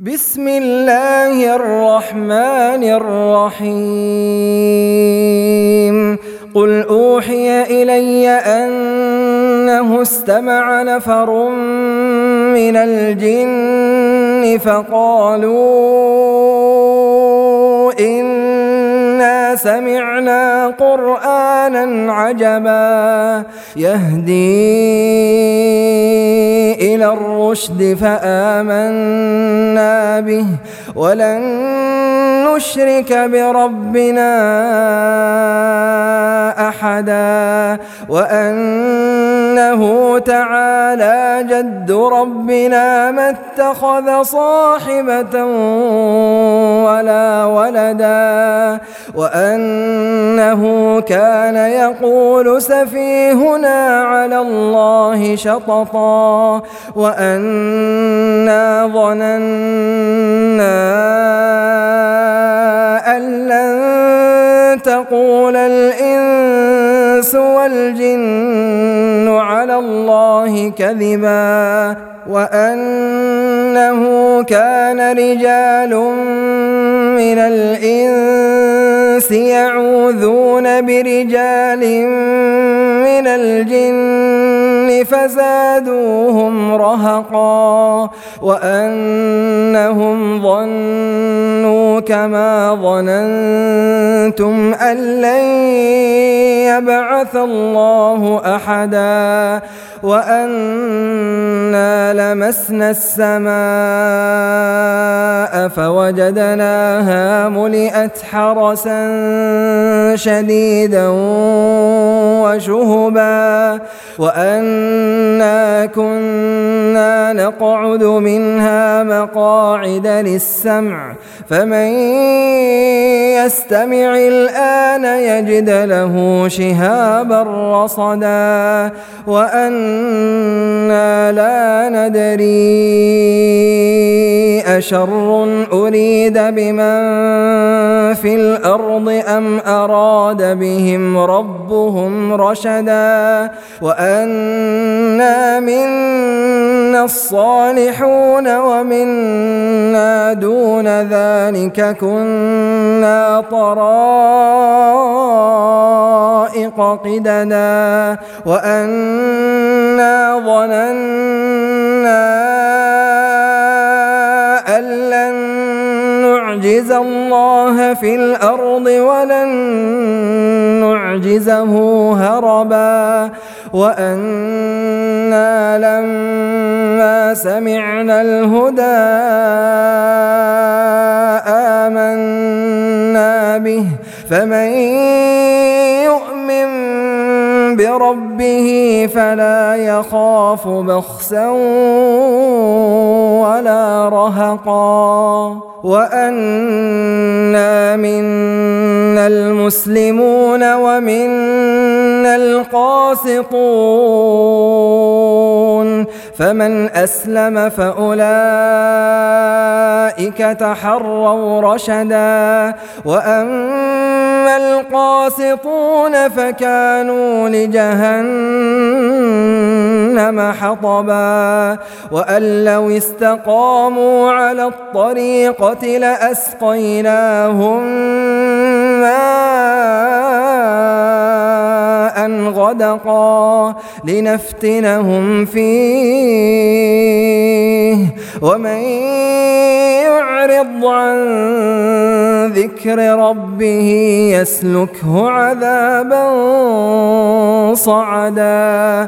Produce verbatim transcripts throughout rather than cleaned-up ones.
بسم الله الرحمن الرحيم قل أوحي إلي أنه استمع نفر من الجن فقالوا إنا سمعنا قرآنا عجبا يهدي إلى الرشد فآمنا به ولن نشرك بربنا أحدا وأنه تعالى جد ربنا ما اتخذ صاحبة ولا ولدا وأنه كان يقول سفيهنا على الله شططا وأنا ظننا أن لن تقول الإنس والجن على الله كذبا وأنه كان رجال من الإنس يعوذون برجال من الجن فزادوهم رهقا وأنهم ظنوا كما ظننتم أن لن يبعث الله أحدا وأنا لمسنا السماء فوجدناها ملئت حرسا شديدا وشهبا وأنا كنا نقعد منها مقاعد للسمع فمن يستمع الآن يجد له شهابا رصدا وأنا لا ندري أشر أريد بمن في الأرض أم أراد بهم ربهم رشدا وأنا منا الصالحون ومنا دون ذلك كنا طرائق قددا وأنا ظننا أن لن نعجز الله في الأرض ولن نعجزه هربا وأنا لما سمعنا الهدى آمنا به فمن يؤمن بربه فلا يخاف بخسا ولا رهقا وأنا منا المسلمون ومنا القاسطون فمن أسلم فأولئك تحروا رشدا وأما القاسطون فكانوا لجهنم حطبا وأن لو استقاموا على الطريقة لأسقيناهم ماء غدقا لنفتنهم فيه ومن يعرض عن ذكر ربه يسلكه عذابا صعدا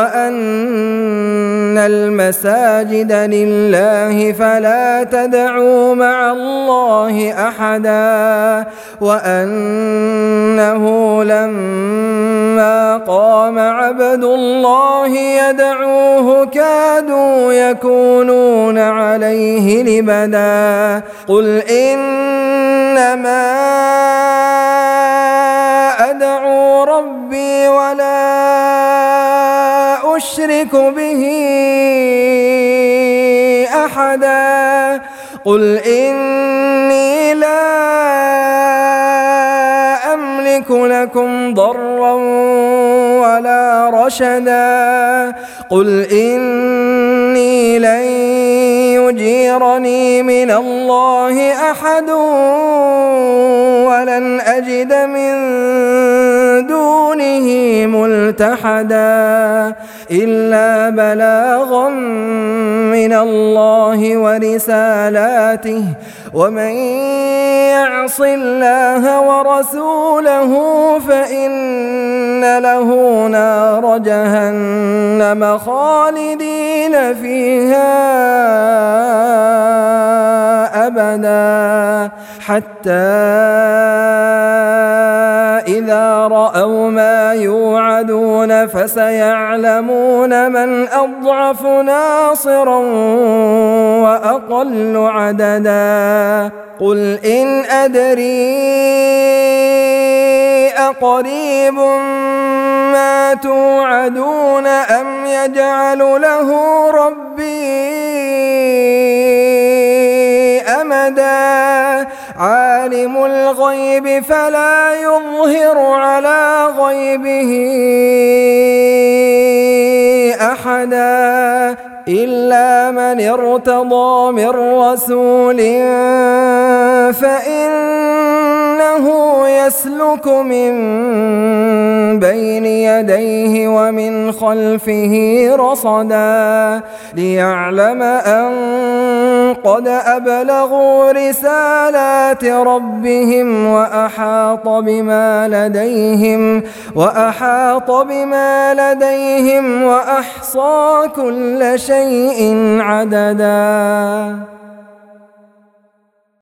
وأن المساجد لله فلا تدعوا مع الله أحدا وأنه لما قام عبد الله يدعوه كادوا يكونون عليه لبدا قل إنما أدعو ربي ولا أشرك به أحدا قل إني لا أملك لكم ضرا ولا رشدا قل إني لن يجيرني من الله أحد ولن أجد من دونه ملتحدا إلا بلاغا من الله ورسالاته ومن يعص الله ورسوله فإن له نار جهنم خالدين فيها أبدا حتى إذا رأوا ما يوعدون فسيعلمون من أضعف ناصرا وأقل عددا قل إن أدري أقريب ما توعدون أم يجعل له ربي أمدا عالم الغيب فلا يظهر على غيبه أحدا إلا من ارتضى من رسول فإنه يسلك من بين يديه ومن خلفه رصدا ليعلم أن قد أبلغوا رسالات ربهم وأحاط بما لديهم وأحاط بما لديهم وأحصى كل شيء عددا.